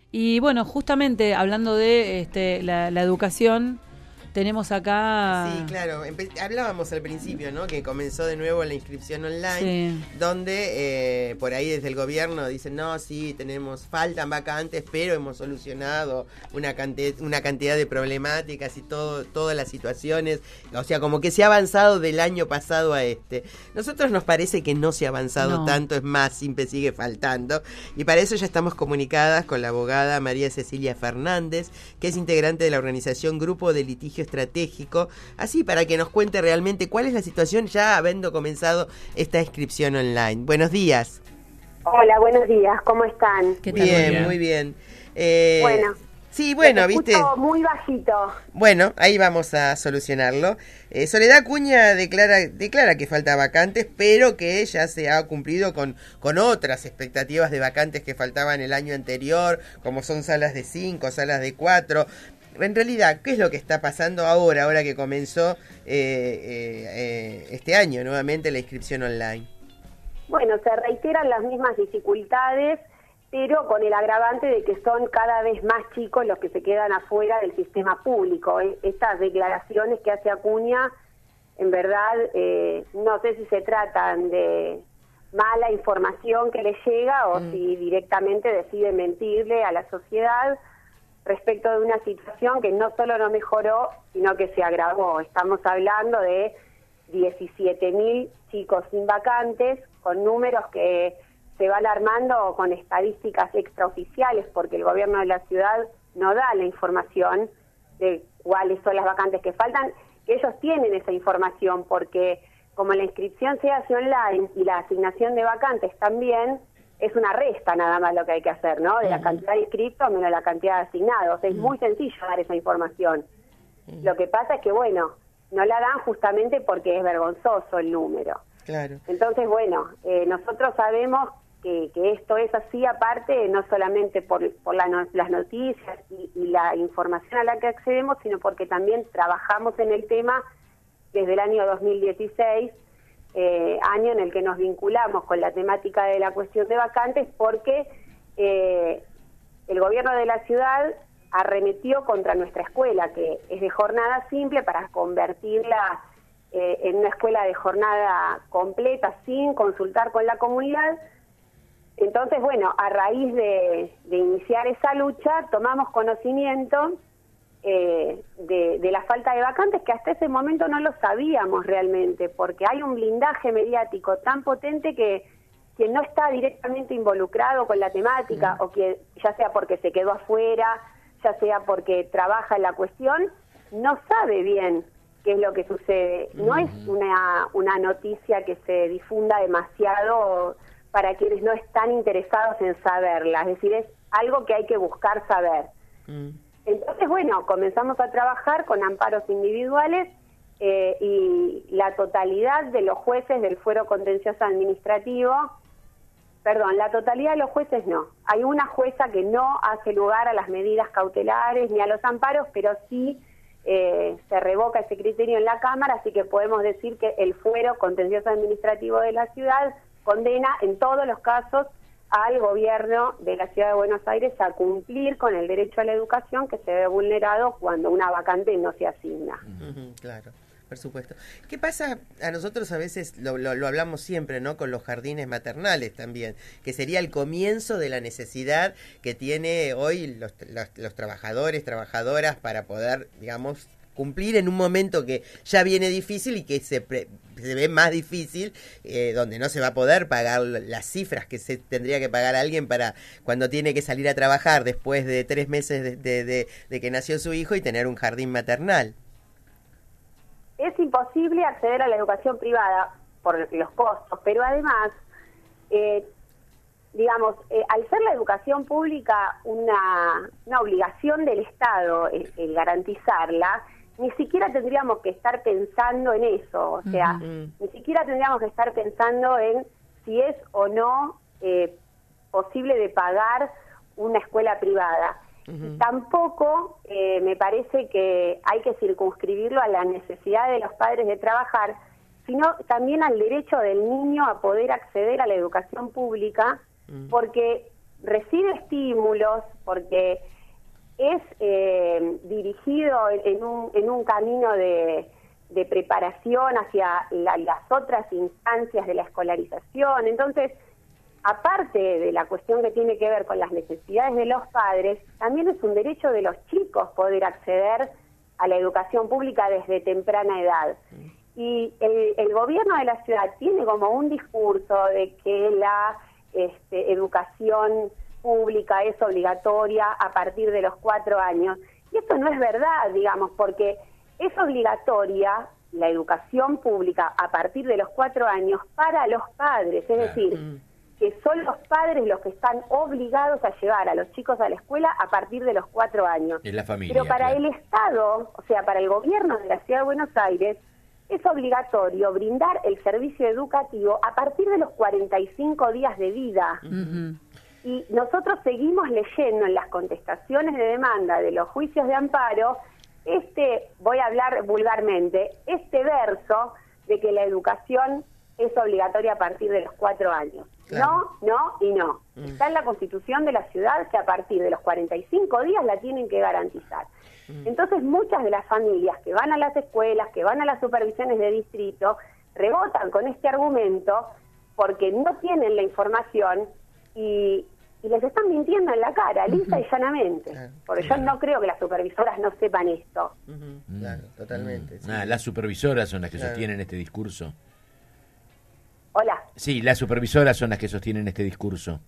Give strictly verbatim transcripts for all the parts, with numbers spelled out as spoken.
Y bueno, justamente hablando de este, la, la educación, tenemos acá... Sí, claro, Empe hablábamos al principio, ¿no? Que comenzó de nuevo la inscripción online, sí. donde eh, por ahí desde el gobierno dicen, no, sí, tenemos, faltan vacantes, pero hemos solucionado una cantidad, una cantidad de problemáticas y todo, todas las situaciones, o sea, como que se ha avanzado del año pasado a este. Nosotros nos parece que no se ha avanzado no. tanto, es más, siempre sigue faltando, y para eso ya estamos comunicadas con la abogada María Cecilia Fernández, que es integrante de la organización Grupo de Litigio Estratégico, así para que nos cuente realmente cuál es la situación ya habiendo comenzado esta inscripción online. Buenos días. Hola, buenos días, ¿cómo están? ¿Qué tal? Bien, Bien. muy bien. Eh, bueno. Sí, bueno, te viste. escucho muy bajito. Bueno, ahí vamos a solucionarlo. Eh, Soledad Acuña declara, declara que falta vacantes, pero que ya se ha cumplido con, con otras expectativas de vacantes que faltaban el año anterior, como son salas de cinco, salas de cuatro. En realidad, ¿qué es lo que está pasando ahora, ahora que comenzó eh, eh, eh, este año nuevamente la inscripción online? Bueno, se reiteran las mismas dificultades, pero con el agravante de que son cada vez más chicos los que se quedan afuera del sistema público. Estas declaraciones que hace Acuña, en verdad, eh, no sé si se tratan de mala información que le llega o mm. si directamente decide mentirle a la sociedad respecto de una situación que no solo no mejoró, sino que se agravó. Estamos hablando de diecisiete mil chicos sin vacantes, con números que se van armando con estadísticas extraoficiales, porque el gobierno de la ciudad no da la información de cuáles son las vacantes que faltan, que ellos tienen esa información, porque como la inscripción se hace online y la asignación de vacantes también, es una resta nada más lo que hay que hacer, ¿no? De la cantidad de inscriptos menos la cantidad de asignados. Es muy sencillo dar esa información. Lo que pasa es que, bueno, no la dan justamente porque es vergonzoso el número. Claro. Entonces, bueno, eh, nosotros sabemos que, que esto es así, aparte, no solamente por, por la no, las noticias y, y la información a la que accedemos, sino porque también trabajamos en el tema desde el año dos mil dieciséis, Eh, año en el que nos vinculamos con la temática de la cuestión de vacantes, porque eh, el gobierno de la ciudad arremetió contra nuestra escuela, que es de jornada simple, para convertirla eh, en una escuela de jornada completa sin consultar con la comunidad. Entonces, bueno, a raíz de, de iniciar esa lucha, tomamos conocimiento Eh, de, de la falta de vacantes, que hasta ese momento no lo sabíamos realmente, porque hay un blindaje mediático tan potente que quien no está directamente involucrado con la temática, mm. o que ya sea porque se quedó afuera, ya sea porque trabaja en la cuestión, no sabe bien qué es lo que sucede. No mm. es una, una noticia que se difunda demasiado para quienes no están interesados en saberla, es decir, es algo que hay que buscar saber. Mm. Entonces, bueno, comenzamos a trabajar con amparos individuales eh, y la totalidad de los jueces del fuero contencioso administrativo, perdón, la totalidad de los jueces no. Hay una jueza que no hace lugar a las medidas cautelares ni a los amparos, pero sí eh, se revoca ese criterio en la Cámara, así que podemos decir que el fuero contencioso administrativo de la ciudad condena en todos los casos al gobierno de la Ciudad de Buenos Aires a cumplir con el derecho a la educación que se ve vulnerado cuando una vacante no se asigna. Uh-huh, claro, por supuesto. ¿Qué pasa? A nosotros a veces lo, lo, lo hablamos siempre, ¿no? Con los jardines maternales también, que sería el comienzo de la necesidad que tiene hoy los, los, los trabajadores, trabajadoras para poder, digamos, cumplir en un momento que ya viene difícil y que se, pre, se ve más difícil, eh, donde no se va a poder pagar las cifras que se tendría que pagar a alguien para cuando tiene que salir a trabajar después de tres meses de, de, de, de que nació su hijo y tener un jardín maternal. Es imposible acceder a la educación privada por los costos, pero además, eh, digamos, eh, al ser la educación pública una, una obligación del Estado el, el garantizarla, ni siquiera tendríamos que estar pensando en eso, o sea, uh-huh. ni siquiera tendríamos que estar pensando en si es o no eh, posible de pagar una escuela privada. Uh-huh. Tampoco eh, me parece que hay que circunscribirlo a la necesidad de los padres de trabajar, sino también al derecho del niño a poder acceder a la educación pública, uh-huh. porque recibe estímulos, porque es eh, dirigido en, en, un, en un camino de, de preparación hacia la, las otras instancias de la escolarización. Entonces, aparte de la cuestión que tiene que ver con las necesidades de los padres, también es un derecho de los chicos poder acceder a la educación pública desde temprana edad. Y el, el gobierno de la ciudad tiene como un discurso de que la este, educación pública es obligatoria a partir de los cuatro años. Y esto no es verdad, digamos, porque es obligatoria la educación pública a partir de los cuatro años para los padres, es decir, que son los padres los que están obligados a llevar a los chicos a la escuela a partir de los cuatro años. Es la familia. Pero para claro. el Estado, o sea, para el gobierno de la Ciudad de Buenos Aires, es obligatorio brindar el servicio educativo a partir de los cuarenta y cinco días de vida. Uh-huh. Y nosotros seguimos leyendo en las contestaciones de demanda de los juicios de amparo, este, voy a hablar vulgarmente, este verso de que la educación es obligatoria a partir de los cuatro años. Claro. No, no y no. Mm. Está en la Constitución de la ciudad que a partir de los cuarenta y cinco días la tienen que garantizar. Mm. Entonces muchas de las familias que van a las escuelas, que van a las supervisiones de distrito, rebotan con este argumento porque no tienen la información y, y les están mintiendo en la cara, lisa uh-huh. y llanamente. Ah, porque claro. yo no creo que las supervisoras no sepan esto. Uh-huh. Claro, totalmente. Mm. Sí. Ah, las supervisoras son las que claro. sostienen este discurso. Hola. Sí, las supervisoras son las que sostienen este discurso.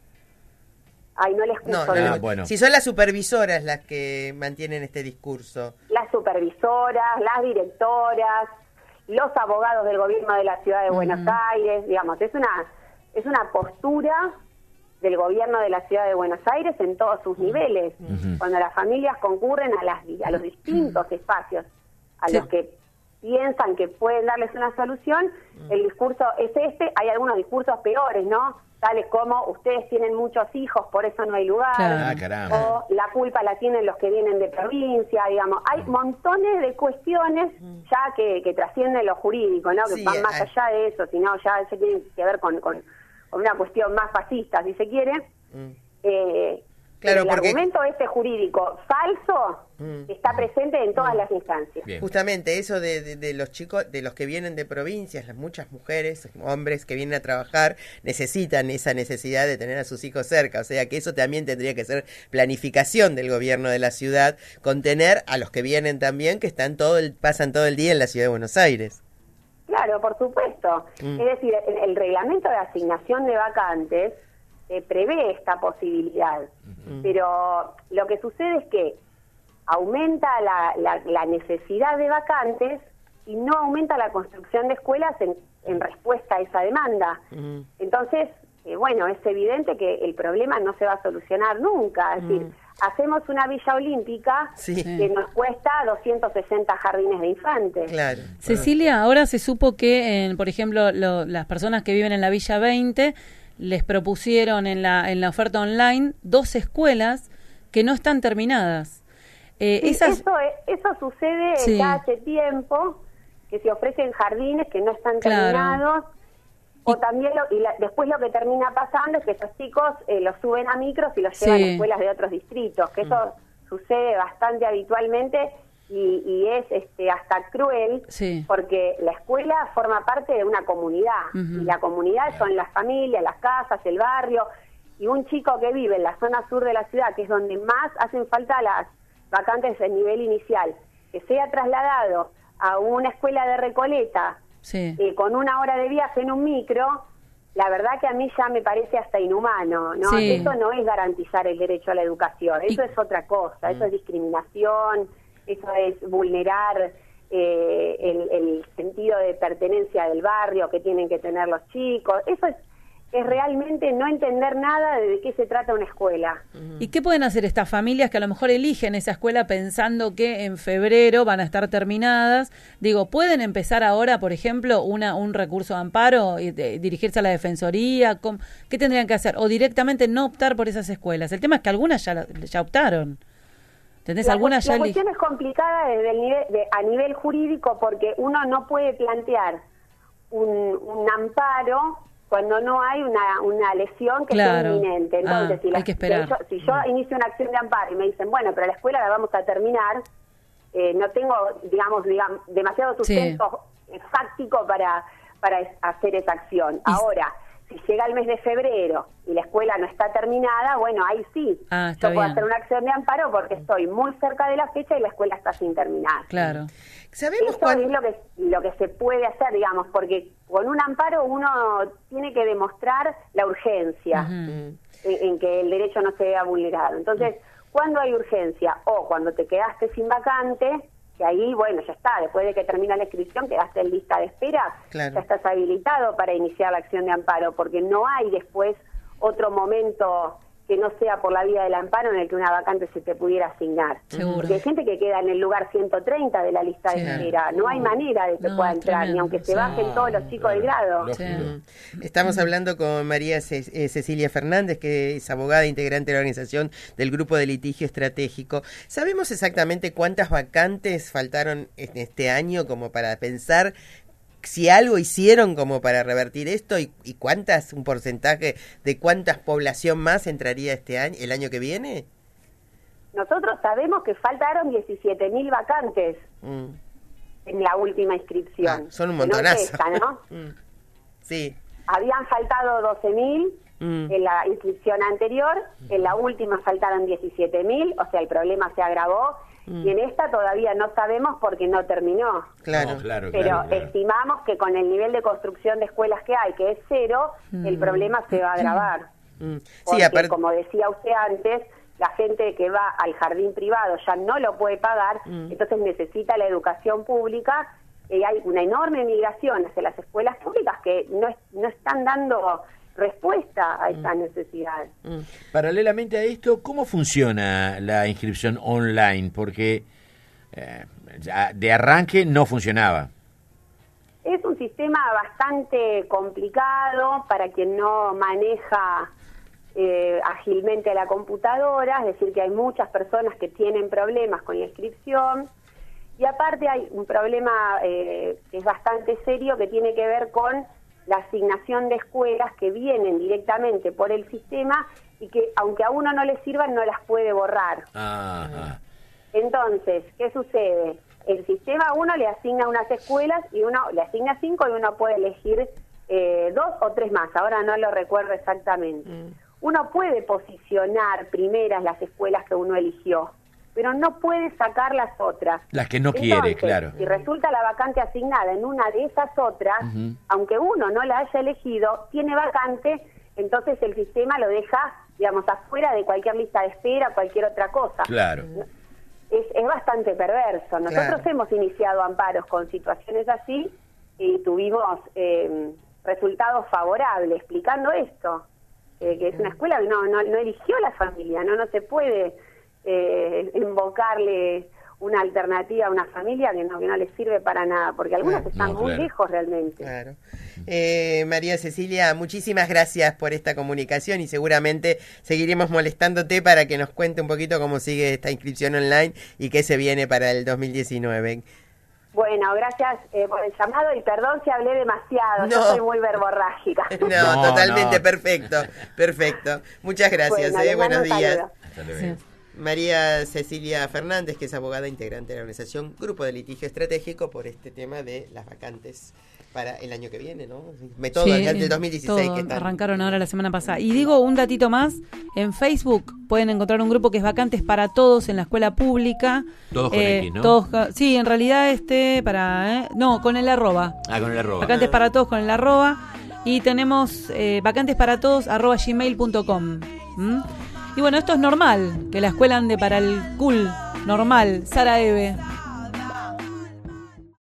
Ay, no les escucho. No, no, bien. Ah, bueno. Si son las supervisoras las que mantienen este discurso. Las supervisoras, las directoras, los abogados del gobierno de la Ciudad de Buenos uh-huh. Aires, digamos, es una es una postura del gobierno de la Ciudad de Buenos Aires en todos sus niveles. Uh-huh. Cuando las familias concurren a las a los distintos uh-huh. espacios a sí. los que piensan que pueden darles una solución, uh-huh. el discurso es este. Hay algunos discursos peores, ¿no? Tales como ustedes tienen muchos hijos, por eso no hay lugar, ah, caramba. o la culpa la tienen los que vienen de provincia, digamos. Hay montones de cuestiones ya que, que trascienden lo jurídico, ¿no? Que sí, van más hay... allá de eso, sino ya se tienen que ver con, con, con una cuestión más fascista, si se quiere. Mm. Eh, Claro, el porque... argumento este jurídico falso mm. está presente en todas mm. las instancias. Bien. Justamente eso de, de, de los chicos, de los que vienen de provincias, las muchas mujeres, hombres que vienen a trabajar, necesitan esa necesidad de tener a sus hijos cerca. O sea que eso también tendría que ser planificación del gobierno de la ciudad, contener a los que vienen también, que están todo el, pasan todo el día en la ciudad de Buenos Aires. Claro, por supuesto. Mm. Es decir, el, el reglamento de asignación de vacantes Eh, prevé esta posibilidad, uh-huh. pero lo que sucede es que aumenta la, la, la necesidad de vacantes y no aumenta la construcción de escuelas en, en respuesta a esa demanda. Uh-huh. Entonces, eh, bueno, es evidente que el problema no se va a solucionar nunca. Es uh-huh. decir, hacemos una villa olímpica sí. que nos cuesta doscientos sesenta jardines de infantes. Claro. Cecilia, ahora se supo que, en, por ejemplo, lo, las personas que viven en la Villa veinte les propusieron en la en la oferta online dos escuelas que no están terminadas. Eh, sí, esas... eso, eso sucede sí. ya hace tiempo, que se ofrecen jardines que no están claro. terminados, o también lo, y la, después lo que termina pasando es que esos chicos eh, los suben a micros y los llevan sí. a escuelas de otros distritos, que eso mm. sucede bastante habitualmente. Y, y es este hasta cruel sí. porque la escuela forma parte de una comunidad uh-huh. y la comunidad son las familias, las casas, el barrio, y un chico que vive en la zona sur de la ciudad, que es donde más hacen falta las vacantes de nivel inicial, que sea trasladado a una escuela de Recoleta sí. eh, con una hora de viaje en un micro, la verdad que a mí ya me parece hasta inhumano, ¿no? Sí. Eso no es garantizar el derecho a la educación, eso y... es otra cosa, eso es discriminación. Eso es vulnerar eh, el, el sentido de pertenencia del barrio que tienen que tener los chicos. Eso es, es realmente no entender nada de qué se trata una escuela. ¿Y qué pueden hacer estas familias que a lo mejor eligen esa escuela pensando que en febrero van a estar terminadas? Digo, ¿pueden empezar ahora, por ejemplo, una un recurso de amparo y de, dirigirse a la Defensoría? ¿Qué tendrían que hacer? O directamente no optar por esas escuelas. El tema es que algunas ya, ya optaron. ¿Tenés la, alguna la ya cuestión es complicada desde el nivel, de, a nivel jurídico porque uno no puede plantear un, un amparo cuando no hay una, una lesión que Claro. sea inminente. Entonces, Ah, si, la- hay que esperar. de hecho, si yo inicio una acción de amparo y me dicen, bueno, pero la escuela la vamos a terminar, eh, no tengo, digamos, digamos demasiado sustento eh, fáctico para, para es- hacer esa acción. Ahora, si llega el mes de febrero y la escuela no está terminada, bueno, ahí sí, Ah, está yo puedo bien. hacer una acción de amparo porque estoy muy cerca de la fecha y la escuela está sin terminar. Claro. ¿Sabemos Eso cuán- es lo que lo que se puede hacer, digamos, porque con un amparo uno tiene que demostrar la urgencia Ujú. en, en que el derecho no se vea vulnerado. Entonces, ¿cuándo hay urgencia? O cuando te quedaste sin vacante, que ahí, bueno, ya está, después de que termina la inscripción, quedaste en lista de espera, Claro. ya estás habilitado para iniciar la acción de amparo, porque no hay después otro momento que no sea por la vía del amparo en el que una vacante se te pudiera asignar. Seguro. Porque hay gente que queda en el lugar ciento treinta de la lista Sí. de espera. No hay manera de que No, pueda es entrar, ni tremendo, aunque se sí. bajen todos los chicos del grado. Lógico. Sí. Estamos hablando con María Ce- eh, Cecilia Fernández, que es abogada integrante de la organización del Grupo de Litigio Estratégico. ¿Sabemos exactamente cuántas vacantes faltaron en este año como para pensar si algo hicieron como para revertir esto y, y cuántas, un porcentaje de cuántas población más entraría este año, el año que viene? Nosotros sabemos que faltaron diecisiete mil vacantes Mm. en la última inscripción. Ah, son un Que no es montonazo. esta, ¿no? Mm. Sí. Habían faltado doce mil Mm. en la inscripción anterior, en la última faltaron diecisiete mil, o sea, el problema se agravó, Mm. y en esta todavía no sabemos porque no terminó. Claro. No, claro, Pero claro, claro. estimamos que con el nivel de construcción de escuelas que hay, que es cero, el problema se va a agravar. Mm. Sí, Porque, aparte. como decía usted antes, la gente que va al jardín privado ya no lo puede pagar, Mm. entonces necesita la educación pública, y hay una enorme migración hacia las escuelas públicas que no, es- no están dando respuesta a esa necesidad. Mm. Paralelamente a esto, ¿cómo funciona la inscripción online? Porque eh, ya de arranque no funcionaba. Es un sistema bastante complicado para quien no maneja eh, ágilmente la computadora, es decir, que hay muchas personas que tienen problemas con la inscripción, y aparte hay un problema eh, que es bastante serio que tiene que ver con la asignación de escuelas que vienen directamente por el sistema y que aunque a uno no le sirvan no las puede borrar. Ajá. Entonces, ¿qué sucede? El sistema a uno le asigna unas escuelas y uno le asigna cinco y uno puede elegir eh, dos o tres más. Ahora no lo recuerdo exactamente. Mm. Uno puede posicionar primeras las escuelas que uno eligió, pero no puede sacar las otras. Las que no quiere, Entonces, claro. si resulta la vacante asignada en una de esas otras, Ujú. aunque uno no la haya elegido, tiene vacante, entonces el sistema lo deja, digamos, afuera de cualquier lista de espera, cualquier otra cosa. Claro. Es, es bastante perverso. Nosotros Claro. hemos iniciado amparos con situaciones así y tuvimos eh, resultados favorables explicando esto, eh, que es una escuela que no, no, no eligió la familia, no no se puede eh, invocarle una alternativa a una familia que no que no le sirve para nada, porque algunas Claro. están No, muy claro. lejos realmente. Claro. Eh, María Cecilia, muchísimas gracias por esta comunicación y seguramente seguiremos molestándote para que nos cuente un poquito cómo sigue esta inscripción online y qué se viene para el dos mil diecinueve. Bueno, gracias eh, por el llamado y perdón si hablé demasiado, yo No. soy muy verborrágica. No, No, totalmente, no. perfecto, perfecto. Muchas gracias, Bueno, eh, les mando buenos un días. saludo. Hasta luego. Sí. María Cecilia Fernández, que es abogada integrante de la organización Grupo de Litigio Estratégico, por este tema de las vacantes para el año que viene, ¿no? Todo Sí, del dos mil dieciséis todo, que están. arrancaron ahora la semana pasada. Y digo un datito más, en Facebook pueden encontrar un grupo que es Vacantes para Todos en la escuela pública. Todos con Eh, X, ¿no? Todos, ca- sí, en realidad este, para, eh, no, con el arroba. Ah, con el arroba. Vacantes para Todos con el arroba. Y tenemos eh, vacantes para todos arroba gmail punto com. ¿Mm? Y bueno, esto es normal, que la escuela ande para el cool, normal, Sara Eve.